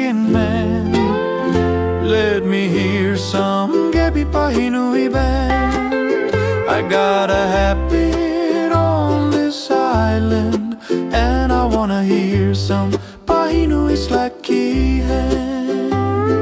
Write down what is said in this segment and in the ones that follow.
Indian man. Let me hear some Gabi Pahinui band. I got a habit on this island, and I wanna hear some Pahinui slacky hand.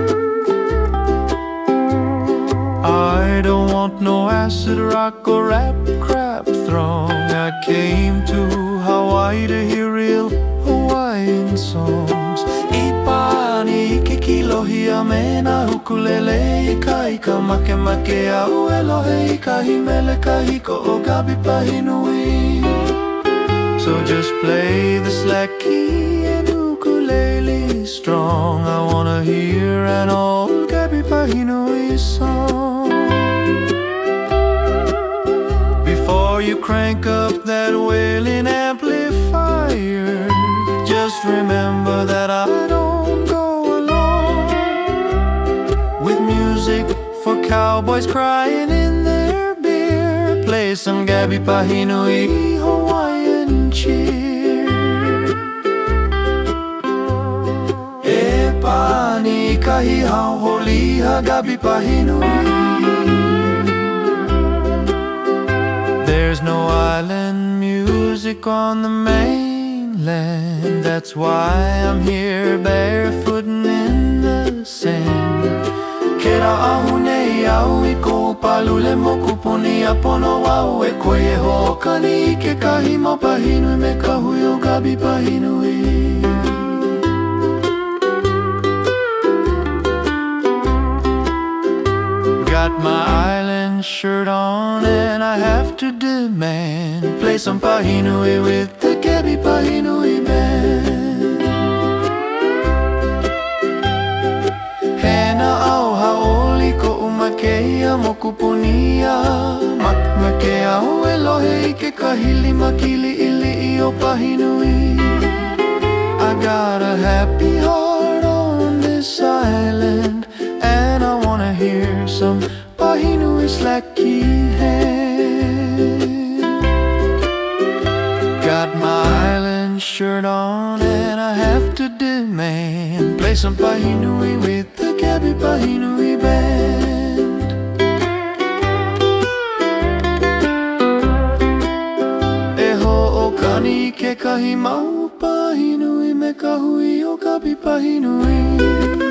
I don't want no acid rock or rap crap throng. I came to Hawaii to hear real Hawaiian songs. Ipani kikilohia mena ukulele ika make make au elohe ika himele kahiko o Gabi Pahinui. So just play the slacky and ukulele strong. I wanna hear an old Gabi Pahinui song. Before you crank up that wailing amplifier, just remember that I don't go along with music for cowboys crying in their beer. Play some Gabi Pahinui Hawaiian cheer. E pani kahi hauholiha Gabi Pahinui. There's no island music on the mainland. That's why I'm here barefooting in the sand. Kera ahune au I ko palule moku poni apono wau e koe ho'okani ke kahi mau Pahinui me ka hui o Gabi Pahinui. Got my island shirt on and I have to demand, play some Pahinui with the Gabi Pahinui band. Hena au haoli ko umakea mokupunia, makmakea o elohe ke kahili makili ili I o Pahinui. I got a happy heart on this island, and I wanna hear some Pahinui slacky hand. Got my island shirt on and I have to demand, play some Pahinui with the Gabi Pahinui band. E ho'okani ke kahi mau Pahinui me ka hui o Gabi Pahinui.